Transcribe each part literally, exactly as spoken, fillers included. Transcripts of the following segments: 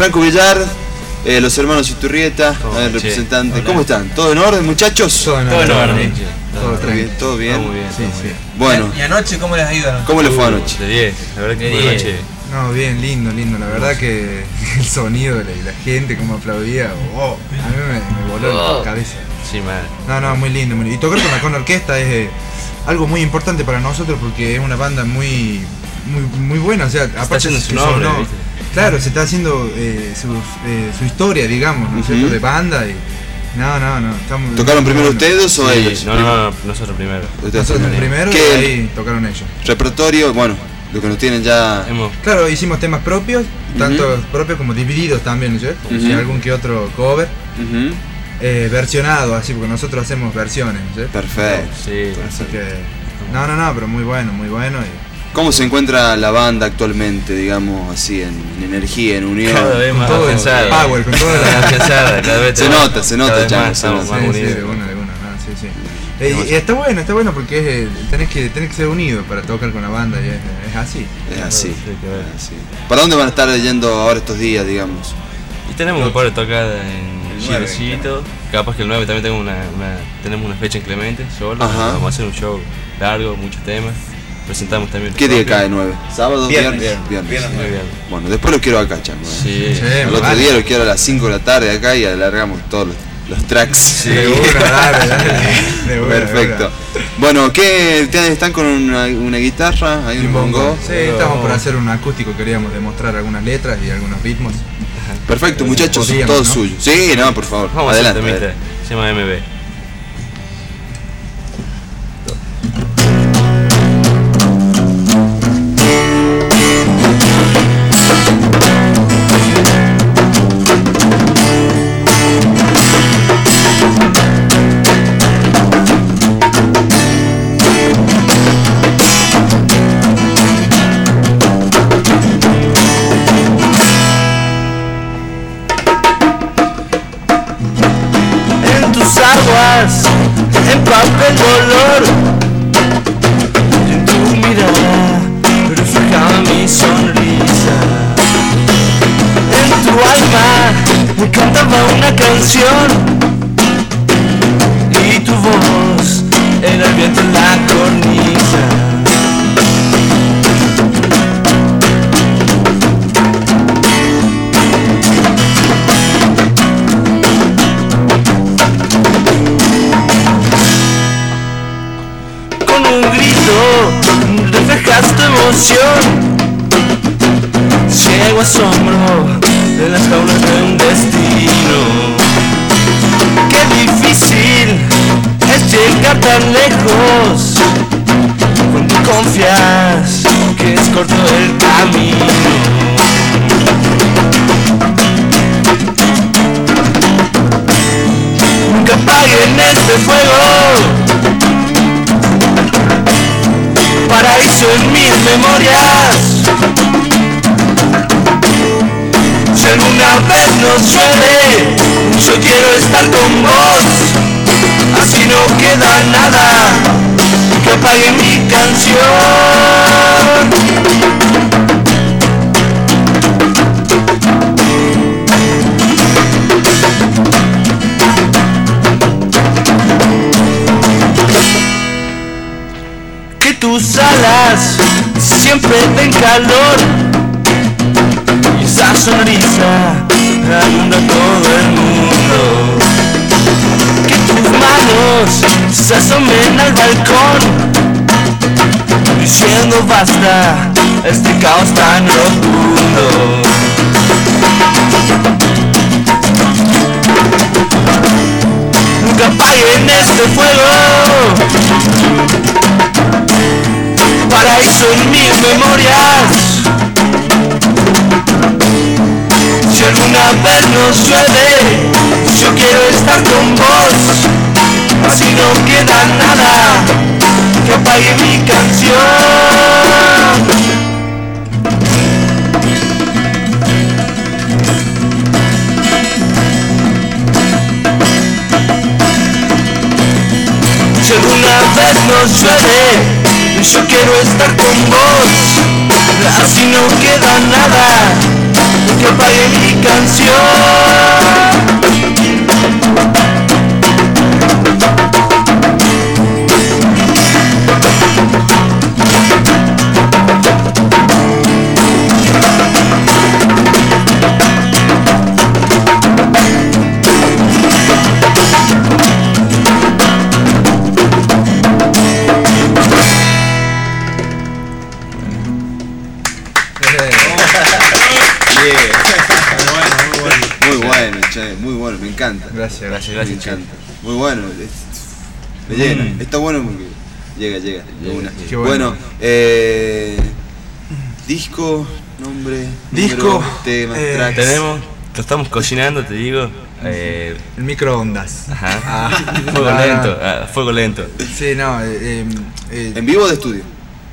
Franco Villar, eh, los hermanos Iturrieta, oh, el representante. Hola. ¿Cómo están? ¿Todo en orden, muchachos? Todo en orden. Todo, en orden. ¿Todo, todo bien? ¿Todo bien? Todo muy bien. Sí, sí. Bueno. ¿Y anoche cómo les ha ido? ¿Cómo les fue anoche? De diez, la verdad que fue anoche. No, bien, lindo, lindo. La verdad que el sonido y la gente como aplaudía, oh, a mí me, me voló oh. la cabeza. Sí, man. No, no, muy lindo, muy lindo. Y tocar con la con orquesta es eh, algo muy importante para nosotros porque es una banda muy, muy, muy buena. O sea, está aparte haciendo su nombre, no, claro, se está haciendo eh, su, eh, su historia, digamos, ¿no es cierto? Uh-huh. De banda y no, no, no. Estamos, ¿tocaron primero bueno. ustedes o sí, ellos? No, no, no, nosotros primero. Nosotros primero y ahí tocaron ellos. Repertorio, bueno, lo que nos tienen ya. Hemos... Claro, hicimos temas propios, tanto uh-huh. propios como divididos también, ¿no es cierto? Uh-huh. Y algún que otro cover. Uh-huh. Eh, versionado, así, porque nosotros hacemos versiones, ¿sí? Perfecto. Sí, así que. No, no, no, pero muy bueno, muy bueno. Y... ¿Cómo se encuentra la banda actualmente, digamos, así, en, en energía, en unión? Cada vez más afianzada. Power, con toda la afianzada, cada vez se nota, se nota, ya. Más, estamos más unidos. Sí, sí, de una, de una, no, sí, sí. Eh, y está bueno, está bueno porque es, tenés, que, tenés que ser unido para tocar con la banda y es, es así. Es así, es así. ¿Para dónde van a estar yendo ahora estos días, digamos? Y tenemos un par de tocadas en Chilecito, capaz que el nueve también tengo una, una, tenemos una fecha en Clemente, solo. Ajá. Vamos a hacer un show largo, muchos temas. Presentamos también. ¿Qué día cae nueve? ¿Sábado? Viernes. Viernes. Viernes. Viernes. Viernes. Viernes. Bueno, después lo quiero acá, chango. Sí. sí. El otro día lo quiero a las cinco de la tarde acá y alargamos todos los, los tracks. Sí, de una, dale, dale. De una, perfecto. De una. Bueno, ¿qué están con una, una guitarra? ¿Hay un bongo? Sí, estamos por hacer un acústico, queríamos demostrar algunas letras y algunos ritmos. Perfecto, muchachos, podíamos, todo ¿no? suyo. Sí, no, por favor. Vamos adelante. A hacer se llama M B. Empapa el dolor en tu mirada, refleja mi sonrisa. En tu alma me cantaba una canción y tu voz era el viento en la cornisa. Reflejas tu emoción, ciego asombro de las jaulas de un destino. Qué difícil es llegar tan lejos cuando confías que es corto el camino. Nunca apaguen este fuego, paraíso en mis memorias. Si alguna vez nos llueve, yo quiero estar con vos. Así no queda nada que apague mi canción. Tus alas siempre den calor y esa sonrisa inunda todo el mundo. Que tus manos se asomen al balcón diciendo basta este caos tan rotundo. Nunca apaguen este fuego, paraíso en mis memorias. Si alguna vez nos llueve, yo quiero estar con vos. Así no queda nada que apague mi canción. Si alguna vez nos llueve, yo quiero estar con vos, así no queda nada que apague mi canción. Muy bueno, me encanta. Gracias, gracias, gracias. Me encanta. Muy bueno. Me llena. Mm. Está bueno porque llega, llega. llega una. Qué bueno, bueno eh, disco, nombre, disco, número, tema, eh, tracks. Tenemos, lo estamos cocinando, te digo. Eh, el microondas. Ajá. Ah, fuego ah, lento, ah, fuego lento. Sí, no. Eh, eh, ¿En vivo o de estudio?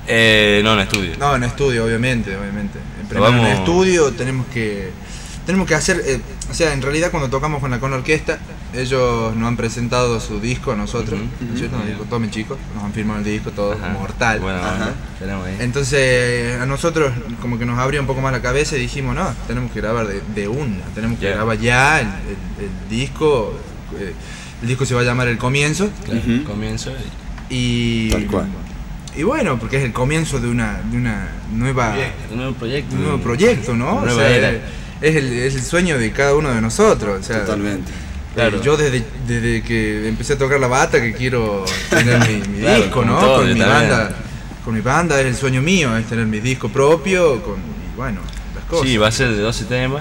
Eh, no, en estudio. No, en estudio, obviamente, obviamente. Primero vamos... en estudio tenemos que tenemos que hacer, eh, o sea, en realidad cuando tocamos con la Con Orquesta, ellos nos han presentado su disco a nosotros, uh-huh, ¿cierto? Uh-huh. Nos dijo, tomen chicos, nos han firmado el disco, todo Ajá. mortal. Bueno, ahí. Entonces a nosotros como que nos abrió un poco más la cabeza y dijimos, no, tenemos que grabar de, de una, tenemos que yeah. grabar ya el, el, el disco, eh, el disco se va a llamar El Comienzo. Claro, uh-huh. Comienzo. Y... Tal cual. Y bueno, porque es el comienzo de una, de una nueva... Un nuevo proyecto. Un nuevo proyecto, ¿no? Una o nueva sea, era. Es el, es el sueño de cada uno de nosotros. O sea, totalmente. Claro. Yo desde, desde que empecé a tocar la bata que quiero tener mi, mi claro, disco, ¿no? Todo, con mi también. banda. Con mi banda es el sueño mío, es tener mi disco propio, con, y bueno, las cosas. Sí, va a ser de doce temas.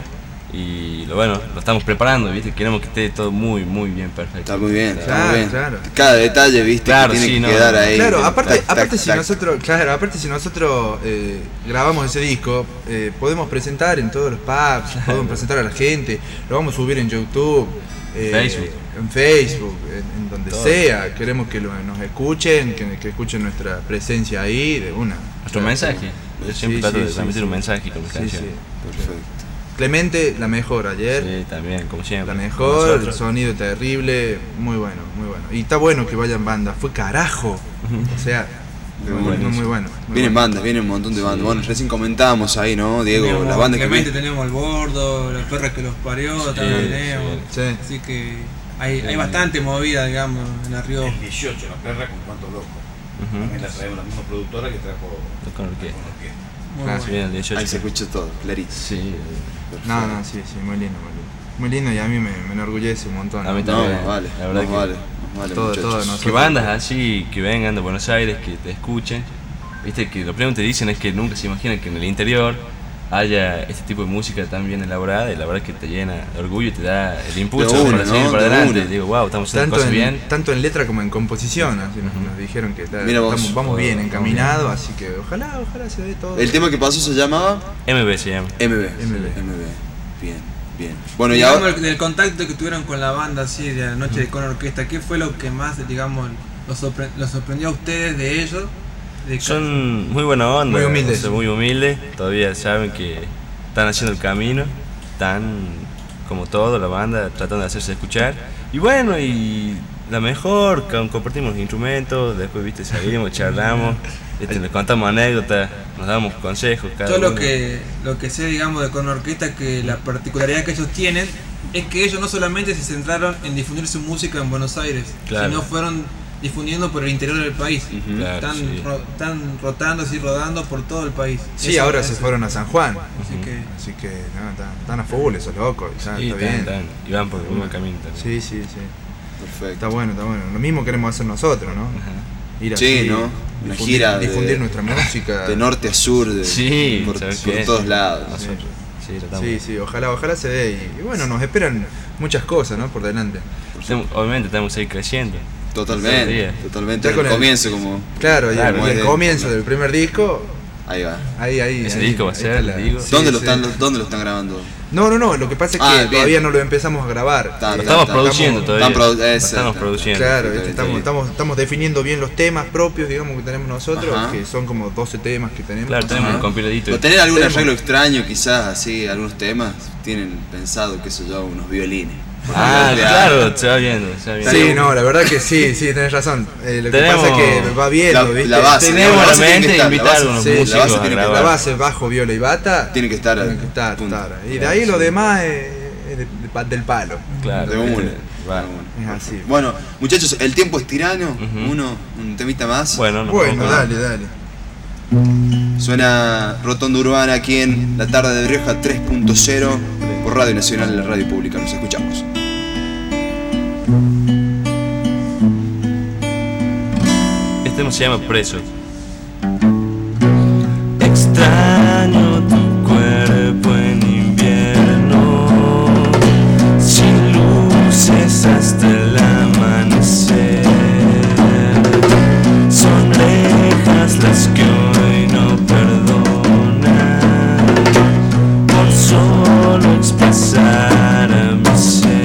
Y lo bueno, lo estamos preparando, ¿viste? Queremos que esté todo muy, muy bien, perfecto. Está muy bien, está claro, muy bien. Claro. Cada detalle, ¿viste? Claro, que tiene sí, que no, quedar no. ahí. Claro, aparte, tac, aparte tac, si tac. nosotros, claro, aparte si nosotros eh, grabamos ese disco, eh, podemos presentar en todos los pubs, podemos presentar a la gente, lo vamos a subir en YouTube, eh, Facebook. en Facebook, en, en donde todo. sea. Queremos que lo, nos escuchen, que, que escuchen nuestra presencia ahí, de una. Nuestro claro, mensaje. Yo siempre sí, trato sí, de sí, transmitir sí. un mensaje con mi Sí, canción. sí. Perfecto. Clemente, la mejor ayer. Sí, también, como siempre. La mejor, el sonido terrible, muy bueno, muy bueno. Y está bueno que vayan bandas, fue carajo. O sea, muy, muy, muy, muy bueno. Muy vienen bueno. bandas, vienen un montón de bandas. Sí. Bueno, recién comentábamos ahí, ¿no, Diego? Tenemos, las bandas que vienen. Tenemos El Gordo, Las Perras que los parió, sí, también tenemos. Sí. Así que hay, hay bastante movida, digamos, en La Rioja. El dieciocho, La Perra con Cuánto Loco. Uh-huh. También la traemos la misma productora que trajo Con Orquesta. Claro. Sí, el dieciocho. ahí se escucha todo, clarito. Sí. No, no, sí, sí, muy lindo, muy lindo. Muy lindo y a mí me, me enorgullece un montón. A mí No, también. más vale, La verdad más que vale, más vale, todo, muchachos. todo, nosotros. Que bandas así, que vengan de Buenos Aires, que te escuchen. Viste que lo primero que te dicen es que nunca se imaginan que en el interior haya este tipo de música tan bien elaborada, y la verdad es que te llena de orgullo y te da el impulso De una, para seguir ¿no? para De adelante. una. Digo, wow, estamos haciendo Tanto cosas en, bien. tanto en letra como en composición, así nos, Uh-huh. nos dijeron que está- Mira vos. estamos, vamos bien encaminados, así que ojalá, ojalá se dé todo. El tema que pasó se llamaba M B se llama. M B. M B. M B. Bien, bien. Bueno, y Digamos, ahora. del contacto que tuvieron con la banda, así, de la noche de Con Orquesta, ¿qué fue lo que más, digamos, los, sorpre- los sorprendió a ustedes de ellos? De Son muy buena onda, Muy humildes. son muy humildes, todavía saben que están haciendo el camino, están como todo, la banda, tratando de hacerse escuchar. Y bueno, y la mejor, con- compartimos los instrumentos, después viste salimos, charlamos, este, les contamos anécdotas, nos damos consejos. Cada Yo lo uno. que, lo que sé, digamos, de Con Orquesta, que la particularidad que ellos tienen es que ellos no solamente se centraron en difundir su música en Buenos Aires, Claro. sino fueron difundiendo por el interior del país. Ujú. Claro, Están, sí. ro- están rotando así, rodando por todo el país. Sí, Eso ahora es- se fueron a San Juan. Así que Así que no, están, están a full esos locos, ya, Sí, está están, bien. están, y van por el mismo camino también. Sí, sí, sí. Perfecto. Está bueno, está bueno. Lo mismo queremos hacer nosotros, ¿no? Ajá. Ir Sí, así, ¿no? Una difundir, gira de- difundir nuestra música. De norte a sur, de, Sí, por, ¿sabes por qué? todos lados. Nosotros, sí, tratamos. Sí, sí, ojalá, ojalá se dé. Y, y bueno, nos esperan muchas cosas, ¿no? Por delante. Tenemos- Obviamente tenemos que seguir creciendo. Totalmente, Día. totalmente. Ya El con el- comienzo, como. Claro, y Claro, el, muy el bien. comienzo del primer disco, Ahí va. ahí, ahí. Ese ahí, disco va a ahí ser, está les digo. sí, ¿Dónde, lo sí. están, ¿Dónde lo están grabando? No, no, no, lo que pasa es que Ah, bien. todavía no lo empezamos a grabar. Está, Lo está, estamos está. produciendo todavía. Están produ- Lo esa, estamos está. produciendo. Claro, Está ¿viste? bien, está estamos, bien. estamos, estamos definiendo bien los temas propios, digamos, que tenemos nosotros, Ajá. que son como doce temas que tenemos. Claro, tenemos Ajá. un compiladito. ¿O tener algún Tenemos- arreglo extraño, quizás, así, algunos temas? Tienen pensado, qué sé yo, unos violines. Ah, claro, se va viendo, se va viendo. Sí, no, la verdad que sí, sí, tenés razón. Eh, lo Tenemos que pasa es que va viendo, la, ¿viste? la base. Tenemos la la base tiene que mente estar, invitar la a base- unos sí, músicos la base a tiene que grabar. La base, bajo, viola y bata. Tiene que estar. Tiene que estar, punto. estar. Y de ahí lo demás es, es de- de pa- del palo. Claro, De una. va. Es así. Bueno, muchachos, el tiempo es tirano. Ujú. Uno, un temita más. Bueno, nos Bueno, vamos. dale, dale. Suena Rotonda Urbana aquí en la tarde de Rioja tres punto cero por Radio Nacional, la radio pública. Nos escuchamos. Este tema se llama Preso. Extraño tu cuerpo en invierno, sin luces hasta el amanecer. Son rejas las que hoy no perdonan por solo expresar a mi ser.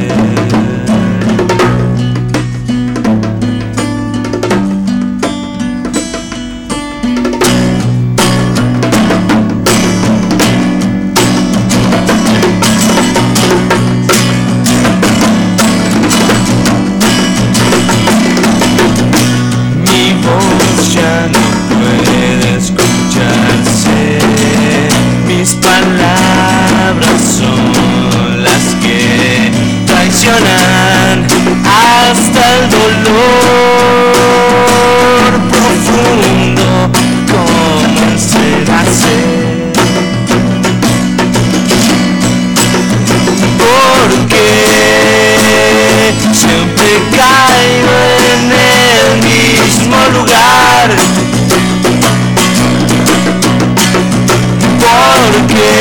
Mi voz ya no puede escucharse, mis palabras son las que traicionan hasta el dolor profundo como encerrarse. Porque siempre caigo en el mismo lugar. Porque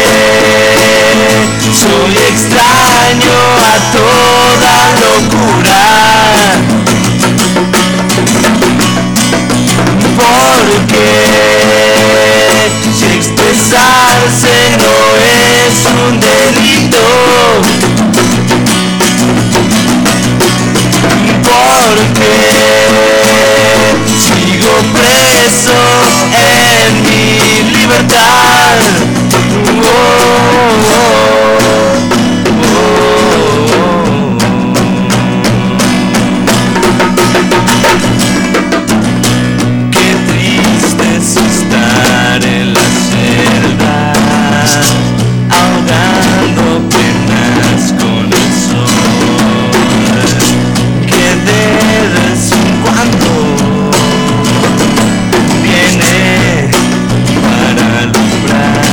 soy extraño a toda locura. Porque si expresarse no es un delito. Porque sigo preso en mi libertad. Oh, oh, oh, oh. Qué triste es estar en la celda, ahogando penas con el sol, que de vez en cuando viene para alumbrar.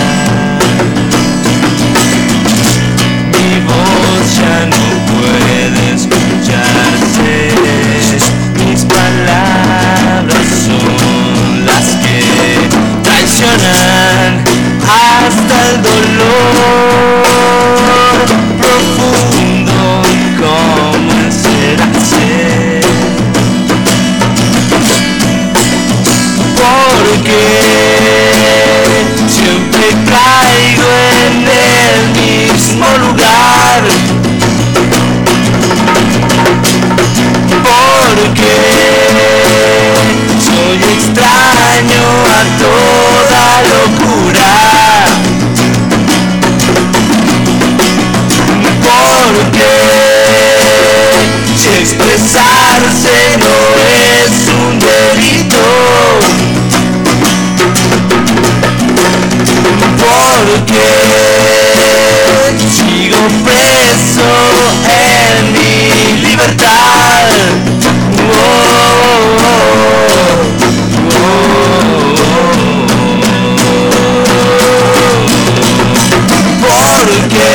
Mi voz ya no puede escucharse, mis palabras son las que traicionan hasta el dolor profundo como encerrarse. Porque siempre caigo en el mismo lugar. Porque soy extraño a toda locura. Porque si expresarse no es un delito. Porque sigo preso en mi libertad. Oh, oh, oh, oh. Porque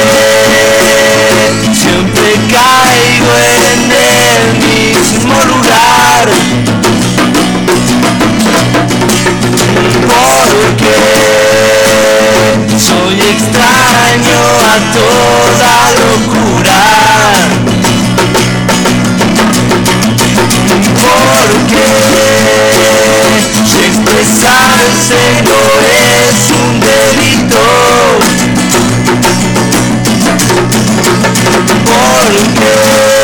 siempre caigo en el mismo lugar. Porque soy extraño a toda locura. Porque si expresarse no es un delito. Porque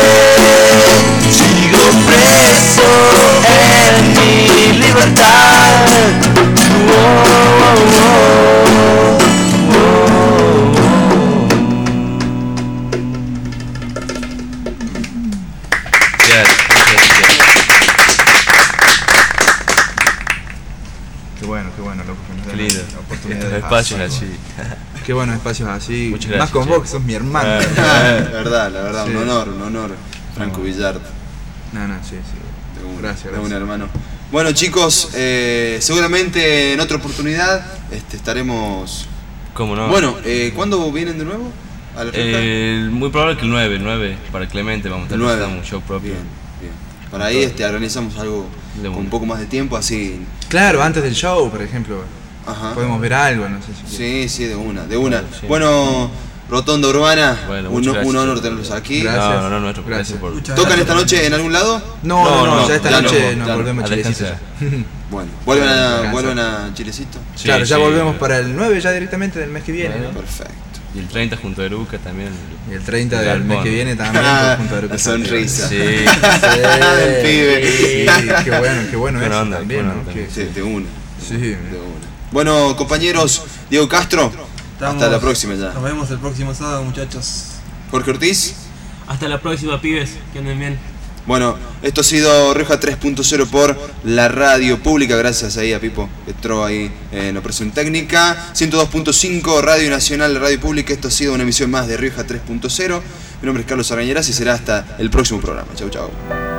sigo preso en mi libertad. Oh, oh, oh, oh, oh. estos espacios así. Qué buenos espacios así. Muchas gracias, más con che. vos, que sos mi hermano. Ah, La verdad, la verdad, Sí. un honor, un honor. Franco Villard. No, no, sí, sí. De una, Gracias, de gracias. una, hermano. Bueno, chicos, eh, seguramente en otra oportunidad este, estaremos. ¿Cómo no? Bueno, eh, ¿cuándo vienen de nuevo? ¿A la Rioja? Eh, muy probable que el nueve, el nueve para Clemente vamos a estar El nueve. presentando un show propio. Bien, bien. Para ahí este, organizamos algo De con una. un poco más de tiempo, así. Claro, antes del show, por ejemplo. Ajá. Podemos ver algo, no sé si. Sí, sí, de una, de una. Claro, sí. Bueno, Rotonda Urbana, Bueno, un, muchas un gracias. honor tenerlos aquí. Gracias. No, no, no, nuestro Gracias. gracias por. Muchas ¿Tocan gracias esta por noche venir. en algún lado? No, no, No, no, no, ya esta ya noche no, nos ya no. volvemos A chilecito. descansar. Bueno, vuelven a, Descansa. vuelven a Chilecito. Sí, Claro, ya sí, volvemos eh, para el nueve ya directamente del mes que viene, Bueno. ¿no? Perfecto. Y el treinta junto a Eruca también. Y el treinta El del mes galpón. que viene también Ah, junto a Eruca la sonrisa. Sí. Sí, El pibe. sí, qué bueno, qué bueno Buena eso onda, también, buena ¿no? onda. Que- Sí, de una. Sí. De una. Bueno, compañeros, Diego Castro, Estamos- hasta la próxima ya. Nos vemos el próximo sábado, muchachos. Jorge Ortiz. Hasta la próxima, pibes. Que anden bien. Bueno, esto ha sido Rioja tres punto cero por la radio pública. Gracias ahí a Pipo que entró ahí en operación técnica. ciento dos punto cinco Radio Nacional, la radio pública. Esto ha sido una emisión más de Rioja tres punto cero. Mi nombre es Carlos Argañeras y será hasta el próximo programa. Chau, chau.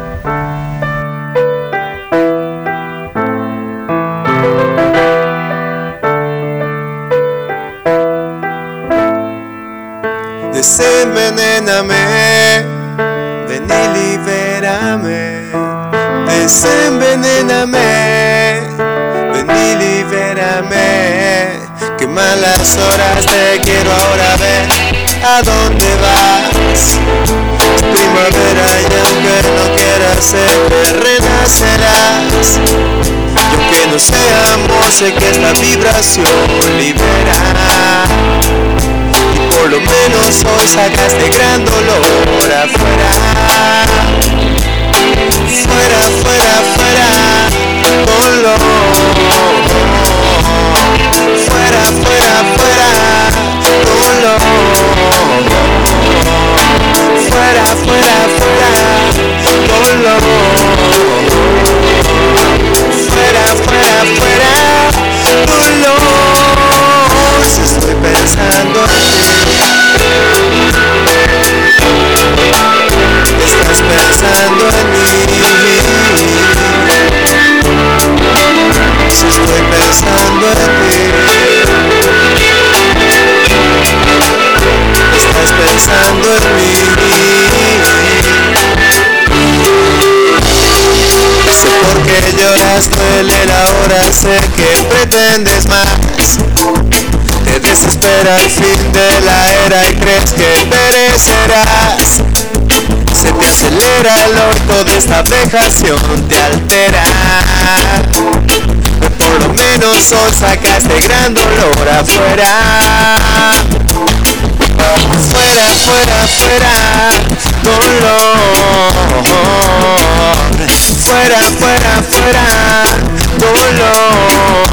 Desenvenéname, ven y libérame. Desenvenéname, ven y libérame. Qué malas horas, te quiero ahora ver. ¿A dónde vas? Primavera y aunque no quieras ser, renacerás. Y aunque no sea amor, sé que esta vibración libera. Por lo menos hoy sacaste gran dolor afuera. Fuera, fuera, fuera, dolor. Fuera, fuera, fuera, dolor. Fuera, fuera, fuera, dolor. Fuera, fuera, fuera, dolor. Si estoy pensando en ti, estás pensando en mí. Si estoy pensando en ti, estás pensando en mí. Sé por qué lloras, duele la hora, sé que pretendes más. Te desespera el fin de la era y crees que perecerás. Se te acelera el orto de esta vejación, te altera. Pero por lo menos hoy sacaste gran dolor afuera. Fuera, fuera, fuera, dolor. Fuera, fuera, fuera, dolor.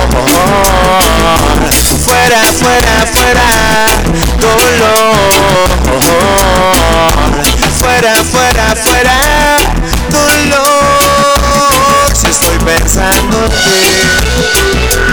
Fuera, fuera, fuera, dolor. Fuera, fuera, fuera, dolor. Si estoy pensando en ti,